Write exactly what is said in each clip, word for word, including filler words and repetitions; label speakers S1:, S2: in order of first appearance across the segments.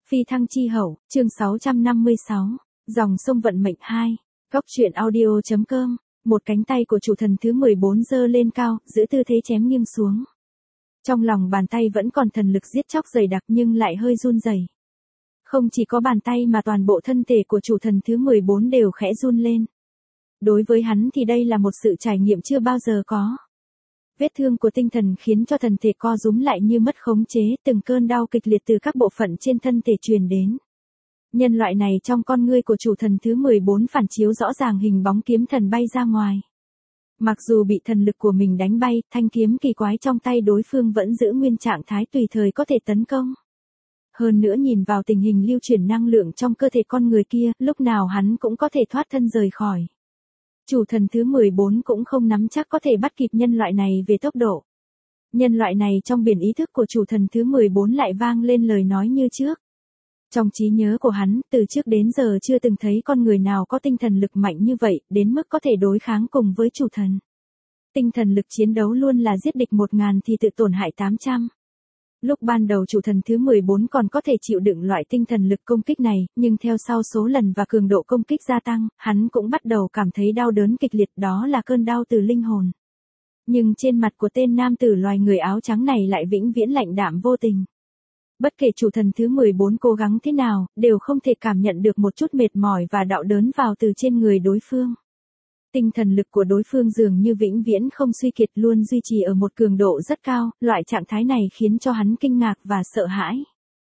S1: Phi thăng chi hậu, chương sáu trăm năm mươi sáu, dòng sông vận mệnh hai, góc truyện audio.com, một cánh tay của chủ thần thứ mười bốn giơ lên cao, giữ tư thế chém nghiêng xuống. Trong lòng bàn tay vẫn còn thần lực giết chóc dày đặc nhưng lại hơi run rẩy. Không chỉ có bàn tay mà toàn bộ thân thể của chủ thần thứ mười bốn đều khẽ run lên. Đối với hắn thì đây là một sự trải nghiệm chưa bao giờ có. Vết thương của tinh thần khiến cho thần thể co rúm lại như mất khống chế, từng cơn đau kịch liệt từ các bộ phận trên thân thể truyền đến. Nhân loại này trong con ngươi của chủ thần thứ mười bốn phản chiếu rõ ràng hình bóng kiếm thần bay ra ngoài. Mặc dù bị thần lực của mình đánh bay, thanh kiếm kỳ quái trong tay đối phương vẫn giữ nguyên trạng thái tùy thời có thể tấn công. Hơn nữa nhìn vào tình hình lưu chuyển năng lượng trong cơ thể con người kia, lúc nào hắn cũng có thể thoát thân rời khỏi. Chủ thần thứ mười bốn cũng không nắm chắc có thể bắt kịp nhân loại này về tốc độ. Nhân loại này trong biển ý thức của chủ thần thứ mười bốn lại vang lên lời nói như trước. Trong trí nhớ của hắn, từ trước đến giờ chưa từng thấy con người nào có tinh thần lực mạnh như vậy, đến mức có thể đối kháng cùng với chủ thần. Tinh thần lực chiến đấu luôn là giết địch một ngàn thì tự tổn hại tám trăm. Lúc ban đầu chủ thần thứ mười bốn còn có thể chịu đựng loại tinh thần lực công kích này, nhưng theo sau số lần và cường độ công kích gia tăng, hắn cũng bắt đầu cảm thấy đau đớn kịch liệt, đó là cơn đau từ linh hồn. Nhưng trên mặt của tên nam tử loài người áo trắng này lại vĩnh viễn lạnh đạm vô tình. Bất kể chủ thần thứ mười bốn cố gắng thế nào, đều không thể cảm nhận được một chút mệt mỏi và đau đớn vào từ trên người đối phương. Tinh thần lực của đối phương dường như vĩnh viễn không suy kiệt, luôn duy trì ở một cường độ rất cao, loại trạng thái này khiến cho hắn kinh ngạc và sợ hãi.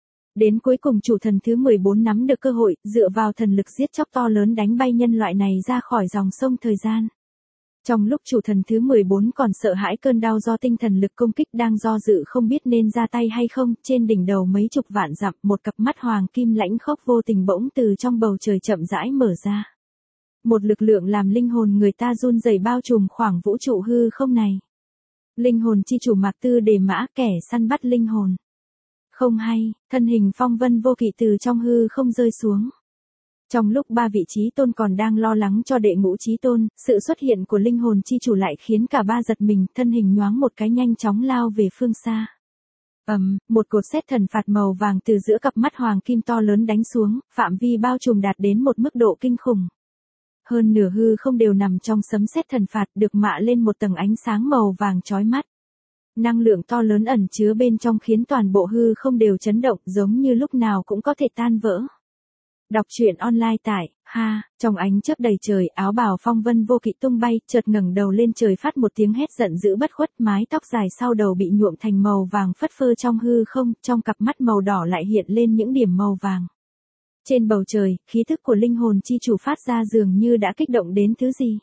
S1: Đến cuối cùng chủ thần thứ mười bốn nắm được cơ hội, dựa vào thần lực giết chóc to lớn đánh bay nhân loại này ra khỏi dòng sông thời gian. Trong lúc chủ thần thứ mười bốn còn sợ hãi cơn đau do tinh thần lực công kích đang do dự không biết nên ra tay hay không, trên đỉnh đầu mấy chục vạn dặm, một cặp mắt hoàng kim lãnh khốc vô tình bỗng từ trong bầu trời chậm rãi mở ra. Một lực lượng làm linh hồn người ta run rẩy bao trùm khoảng vũ trụ hư không này. Linh hồn chi chủ Mạc Tư Đề Mã, kẻ săn bắt linh hồn. Không hay, thân hình phong vân vô kỵ từ trong hư không rơi xuống. Trong lúc ba vị trí tôn còn đang lo lắng cho đệ ngũ trí tôn, sự xuất hiện của linh hồn chi chủ lại khiến cả ba giật mình, thân hình nhoáng một cái nhanh chóng lao về phương xa. Ầm, um, một cột sét thần phạt màu vàng từ giữa cặp mắt hoàng kim to lớn đánh xuống, phạm vi bao trùm đạt đến một mức độ kinh khủng. Hơn nửa hư không đều nằm trong sấm sét thần phạt, được mạ lên một tầng ánh sáng màu vàng chói mắt. Năng lượng to lớn ẩn chứa bên trong khiến toàn bộ hư không đều chấn động, giống như lúc nào cũng có thể tan vỡ. Đọc truyện online tại ha, trong ánh chớp đầy trời, áo bào phong vân vô kỵ tung bay, chợt ngẩng đầu lên trời phát một tiếng hét giận dữ bất khuất, mái tóc dài sau đầu bị nhuộm thành màu vàng phất phơ trong hư không, trong cặp mắt màu đỏ lại hiện lên những điểm màu vàng. Trên bầu trời, khí thức của linh hồn chi chủ phát ra dường như đã kích động đến thứ gì.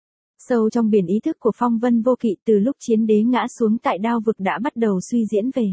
S1: Sâu trong biển ý thức của phong vân vô kỵ, từ lúc chiến đế ngã xuống tại đao vực đã bắt đầu suy diễn về.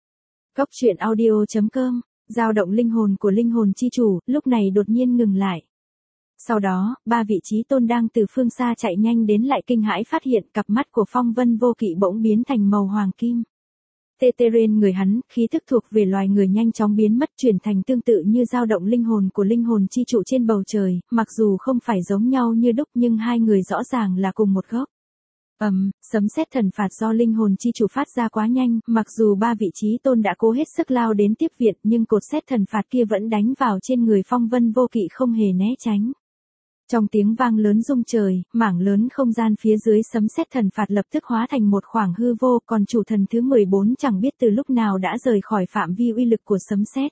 S1: Góc truyện audio.com, dao động linh hồn của linh hồn chi chủ, lúc này đột nhiên ngừng lại. Sau đó, ba vị trí tôn đang từ phương xa chạy nhanh đến lại kinh hãi phát hiện cặp mắt của phong vân vô kỵ bỗng biến thành màu hoàng kim. Tê tê trên người hắn, khí thức thuộc về loài người nhanh chóng biến mất, chuyển thành tương tự như dao động linh hồn của linh hồn chi trụ trên bầu trời, mặc dù không phải giống nhau như đúc nhưng hai người rõ ràng là cùng một gốc. Ầm, um, sấm sét thần phạt do linh hồn chi chủ phát ra quá nhanh, mặc dù ba vị trí tôn đã cố hết sức lao đến tiếp viện nhưng cột sét thần phạt kia vẫn đánh vào trên người phong vân vô kỵ không hề né tránh. Trong tiếng vang lớn rung trời, mảng lớn không gian phía dưới sấm sét thần phạt lập tức hóa thành một khoảng hư vô, còn chủ thần thứ mười bốn chẳng biết từ lúc nào đã rời khỏi phạm vi uy lực của sấm sét.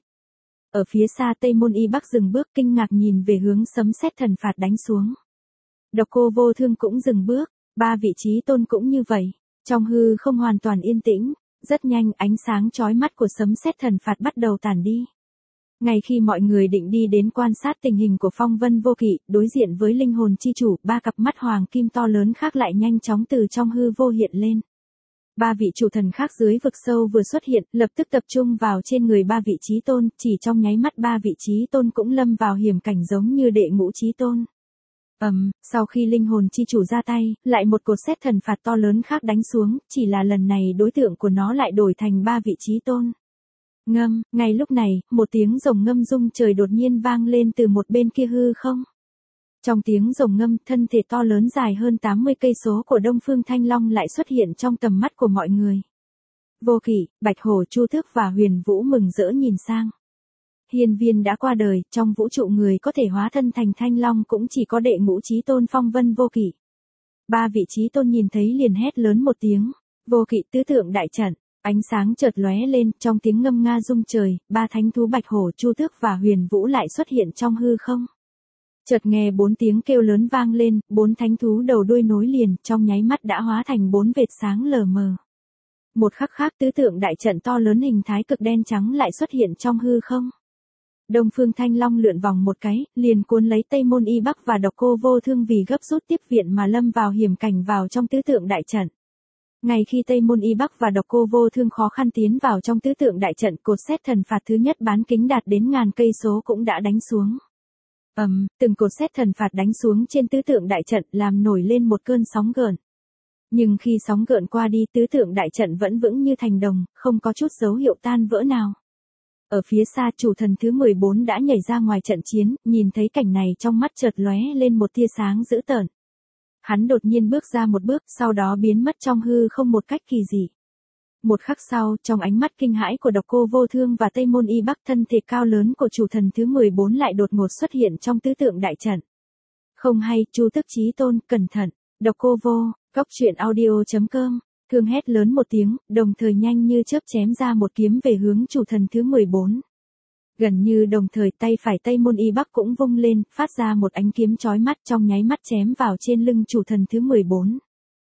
S1: Ở phía xa Tây Môn Y Bắc dừng bước kinh ngạc nhìn về hướng sấm sét thần phạt đánh xuống. Độc Cô Vô Thương cũng dừng bước, ba vị trí tôn cũng như vậy. Trong hư không hoàn toàn yên tĩnh, rất nhanh ánh sáng chói mắt của sấm sét thần phạt bắt đầu tàn đi. Ngay khi mọi người định đi đến quan sát tình hình của phong vân vô kỵ, đối diện với linh hồn chi chủ, ba cặp mắt hoàng kim to lớn khác lại nhanh chóng từ trong hư vô hiện lên. Ba vị chủ thần khác dưới vực sâu vừa xuất hiện, lập tức tập trung vào trên người ba vị trí tôn, chỉ trong nháy mắt ba vị trí tôn cũng lâm vào hiểm cảnh giống như đệ ngũ trí tôn. Ầm, um, sau khi linh hồn chi chủ ra tay, lại một cột sét thần phạt to lớn khác đánh xuống, chỉ là lần này đối tượng của nó lại đổi thành ba vị trí tôn. Ngâm, ngay lúc này, một tiếng rồng ngâm rung trời đột nhiên vang lên từ một bên kia hư không. Trong tiếng rồng ngâm, thân thể to lớn dài hơn tám mươi cây số của Đông Phương Thanh Long lại xuất hiện trong tầm mắt của mọi người. Vô Kỵ, Bạch Hổ, Chu Tước và Huyền Vũ mừng rỡ nhìn sang. Hiên Viên đã qua đời, trong vũ trụ người có thể hóa thân thành Thanh Long cũng chỉ có đệ ngũ chí tôn Phong Vân Vô Kỵ. Ba vị chí tôn nhìn thấy liền hét lớn một tiếng, Vô Kỵ tứ tượng đại trận, ánh sáng chợt lóe lên, trong tiếng ngâm nga rung trời, ba thánh thú Bạch Hổ, Chu Tước và Huyền Vũ lại xuất hiện trong hư không. Chợt nghe bốn tiếng kêu lớn vang lên, bốn thánh thú đầu đuôi nối liền, trong nháy mắt đã hóa thành bốn vệt sáng lờ mờ. Một khắc khác tứ tượng đại trận to lớn hình thái cực đen trắng lại xuất hiện trong hư không. Đông Phương Thanh Long lượn vòng một cái, liền cuốn lấy Tây Môn Y Bắc và Độc Cô Vô Thương vì gấp rút tiếp viện mà lâm vào hiểm cảnh vào trong tứ tượng đại trận. Ngay khi Tây Môn Y Bắc và Độc Cô Vô Thương khó khăn tiến vào trong tứ tượng đại trận, cột sét thần phạt thứ nhất bán kính đạt đến ngàn cây số cũng đã đánh xuống. Ầm, um, từng cột sét thần phạt đánh xuống trên tứ tượng đại trận làm nổi lên một cơn sóng gợn. Nhưng khi sóng gợn qua đi, tứ tượng đại trận vẫn vững như thành đồng, không có chút dấu hiệu tan vỡ nào. Ở phía xa, chủ thần thứ mười bốn đã nhảy ra ngoài trận chiến, nhìn thấy cảnh này trong mắt chợt lóe lên một tia sáng dữ tợn. Hắn đột nhiên bước ra một bước, sau đó biến mất trong hư không một cách kỳ dị. Một khắc sau, trong ánh mắt kinh hãi của Độc Cô Vô Thương và Tây Môn Y Bắc, thân thể cao lớn của chủ thần thứ mười bốn lại đột ngột xuất hiện trong tứ tượng đại trận. Không hay, Chu Tước Chí Tôn, cẩn thận. Độc Cô Vô, Cốc Truyện Audio chấm com, Thương hét lớn một tiếng, đồng thời nhanh như chớp chém ra một kiếm về hướng chủ thần thứ mười bốn. Gần như đồng thời tay phải Tây Môn Y Bắc cũng vung lên, phát ra một ánh kiếm chói mắt, trong nháy mắt chém vào trên lưng chủ thần thứ mười bốn.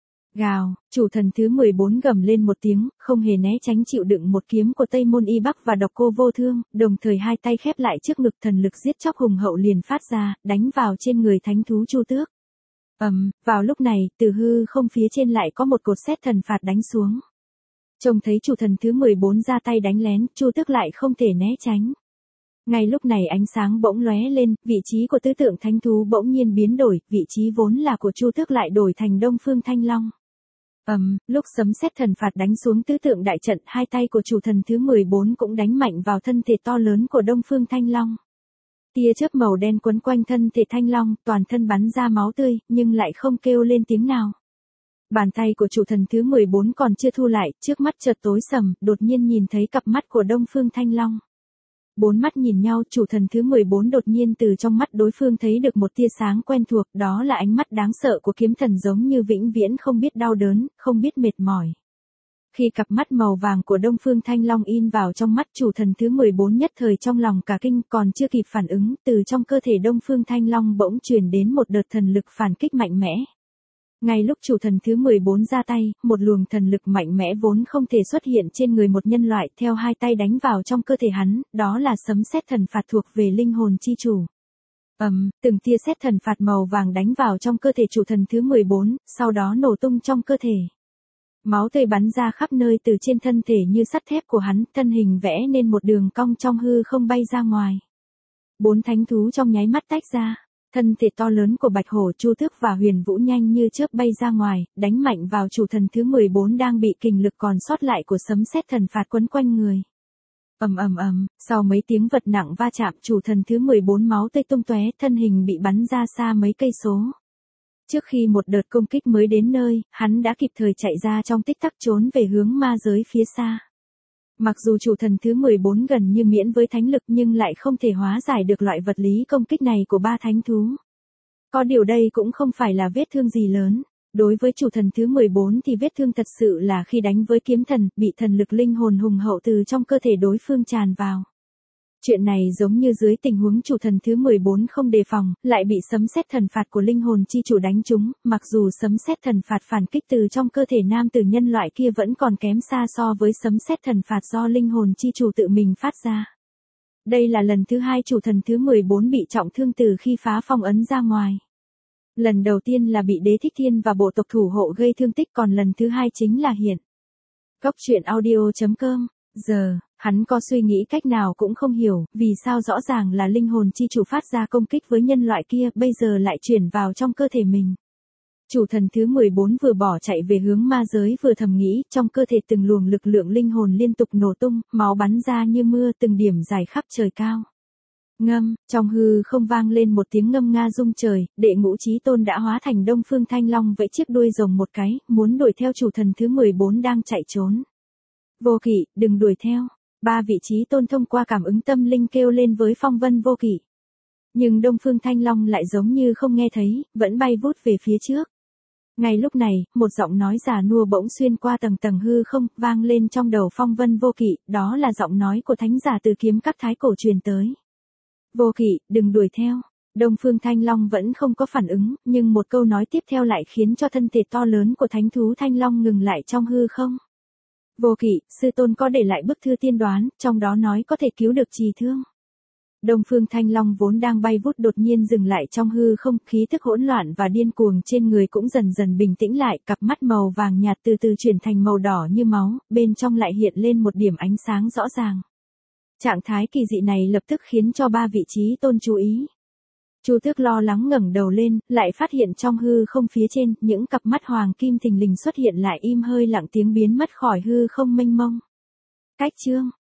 S1: Gào, chủ thần thứ mười bốn gầm lên một tiếng, không hề né tránh chịu đựng một kiếm của Tây Môn Y Bắc và Độc Cô Vô Thương, đồng thời hai tay khép lại trước ngực, thần lực giết chóc hùng hậu liền phát ra, đánh vào trên người thánh thú Chu Tước. Ầm, um, vào lúc này, từ hư không phía trên lại có một cột sét thần phạt đánh xuống. Trông thấy chủ thần thứ mười bốn ra tay đánh lén, Chu Tước lại không thể né tránh. Ngay lúc này ánh sáng bỗng lóe lên, vị trí của tứ tượng thánh thú bỗng nhiên biến đổi, vị trí vốn là của Chu Tước lại đổi thành Đông Phương Thanh Long. Ầm, um, lúc sấm sét thần phạt đánh xuống tứ tượng đại trận, hai tay của chủ thần thứ mười bốn cũng đánh mạnh vào thân thể to lớn của Đông Phương Thanh Long. Tia chớp màu đen quấn quanh thân thể Thanh Long, toàn thân bắn ra máu tươi, nhưng lại không kêu lên tiếng nào. Bàn tay của chủ thần thứ mười bốn còn chưa thu lại, trước mắt chợt tối sầm, đột nhiên nhìn thấy cặp mắt của Đông Phương Thanh Long. Bốn mắt nhìn nhau, chủ thần thứ mười bốn đột nhiên từ trong mắt đối phương thấy được một tia sáng quen thuộc, đó là ánh mắt đáng sợ của kiếm thần, giống như vĩnh viễn không biết đau đớn, không biết mệt mỏi. Khi cặp mắt màu vàng của Đông Phương Thanh Long in vào trong mắt chủ thần thứ mười bốn, nhất thời trong lòng cả kinh, còn chưa kịp phản ứng, từ trong cơ thể Đông Phương Thanh Long bỗng truyền đến một đợt thần lực phản kích mạnh mẽ. Ngay lúc chủ thần thứ mười bốn ra tay, một luồng thần lực mạnh mẽ vốn không thể xuất hiện trên người một nhân loại, theo hai tay đánh vào trong cơ thể hắn, đó là sấm sét thần phạt thuộc về linh hồn chi chủ. Ầm, um, từng tia sét thần phạt màu vàng đánh vào trong cơ thể chủ thần thứ mười bốn, sau đó nổ tung trong cơ thể. Máu tươi bắn ra khắp nơi từ trên thân thể như sắt thép của hắn, thân hình vẽ nên một đường cong trong hư không bay ra ngoài. Bốn thánh thú trong nháy mắt tách ra, thân thể to lớn của Bạch Hổ, Chu Tước và Huyền Vũ nhanh như chớp bay ra ngoài, đánh mạnh vào chủ thần thứ mười bốn đang bị kình lực còn sót lại của sấm sét thần phạt quấn quanh người. Ầm ầm ầm, sau mấy tiếng vật nặng va chạm, chủ thần thứ mười bốn máu tươi tung tóe, thân hình bị bắn ra xa mấy cây số. Trước khi một đợt công kích mới đến nơi, hắn đã kịp thời chạy ra trong tích tắc trốn về hướng ma giới phía xa. Mặc dù chủ thần thứ mười bốn gần như miễn với thánh lực nhưng lại không thể hóa giải được loại vật lý công kích này của ba thánh thú. Có điều đây cũng không phải là vết thương gì lớn. Đối với chủ thần thứ mười bốn thì vết thương thật sự là khi đánh với kiếm thần, bị thần lực linh hồn hùng hậu từ trong cơ thể đối phương tràn vào. Chuyện này giống như dưới tình huống chủ thần thứ mười bốn không đề phòng, lại bị sấm sét thần phạt của linh hồn chi chủ đánh trúng, mặc dù sấm sét thần phạt phản kích từ trong cơ thể nam tử nhân loại kia vẫn còn kém xa so với sấm sét thần phạt do linh hồn chi chủ tự mình phát ra. Đây là lần thứ hai chủ thần thứ mười bốn bị trọng thương từ khi phá phong ấn ra ngoài. Lần đầu tiên là bị Đế Thích Thiên và bộ tộc thủ hộ gây thương tích, còn lần thứ hai chính là hiện. Cốc Truyện Audio chấm com. Giờ, hắn có suy nghĩ cách nào cũng không hiểu, vì sao rõ ràng là linh hồn chi chủ phát ra công kích với nhân loại kia, bây giờ lại chuyển vào trong cơ thể mình. Chủ thần thứ mười bốn vừa bỏ chạy về hướng ma giới vừa thầm nghĩ, trong cơ thể từng luồng lực lượng linh hồn liên tục nổ tung, máu bắn ra như mưa, từng điểm dài khắp trời cao. Ngâm, trong hư không vang lên một tiếng ngâm nga rung trời, đệ ngũ chí tôn đã hóa thành Đông Phương Thanh Long vẫy chiếc đuôi rồng một cái, muốn đuổi theo chủ thần thứ mười bốn đang chạy trốn. Vô Kỵ, đừng đuổi theo. Ba vị trí tôn thông qua cảm ứng tâm linh kêu lên với phong vân vô kỵ. Nhưng Đông Phương Thanh Long lại giống như không nghe thấy, vẫn bay vút về phía trước. Ngay lúc này, một giọng nói già nua bỗng xuyên qua tầng tầng hư không, vang lên trong đầu phong vân vô kỵ, đó là giọng nói của thánh giả từ kiếm các thái cổ truyền tới. Vô kỵ, đừng đuổi theo. Đông Phương Thanh Long vẫn không có phản ứng, nhưng một câu nói tiếp theo lại khiến cho thân thể to lớn của thánh thú Thanh Long ngừng lại trong hư không. Vô kỵ, sư tôn có để lại bức thư tiên đoán, trong đó nói có thể cứu được trì thương. Đông Phương Thanh Long vốn đang bay vút đột nhiên dừng lại trong hư không, khí thức hỗn loạn và điên cuồng trên người cũng dần dần bình tĩnh lại, cặp mắt màu vàng nhạt từ từ chuyển thành màu đỏ như máu, bên trong lại hiện lên một điểm ánh sáng rõ ràng. Trạng thái kỳ dị này lập tức khiến cho ba vị trí tôn chú ý. Chu Tước lo lắng ngẩng đầu lên, lại phát hiện trong hư không phía trên, những cặp mắt hoàng kim thình lình xuất hiện lại im hơi lặng tiếng biến mất khỏi hư không mênh mông. Cách chương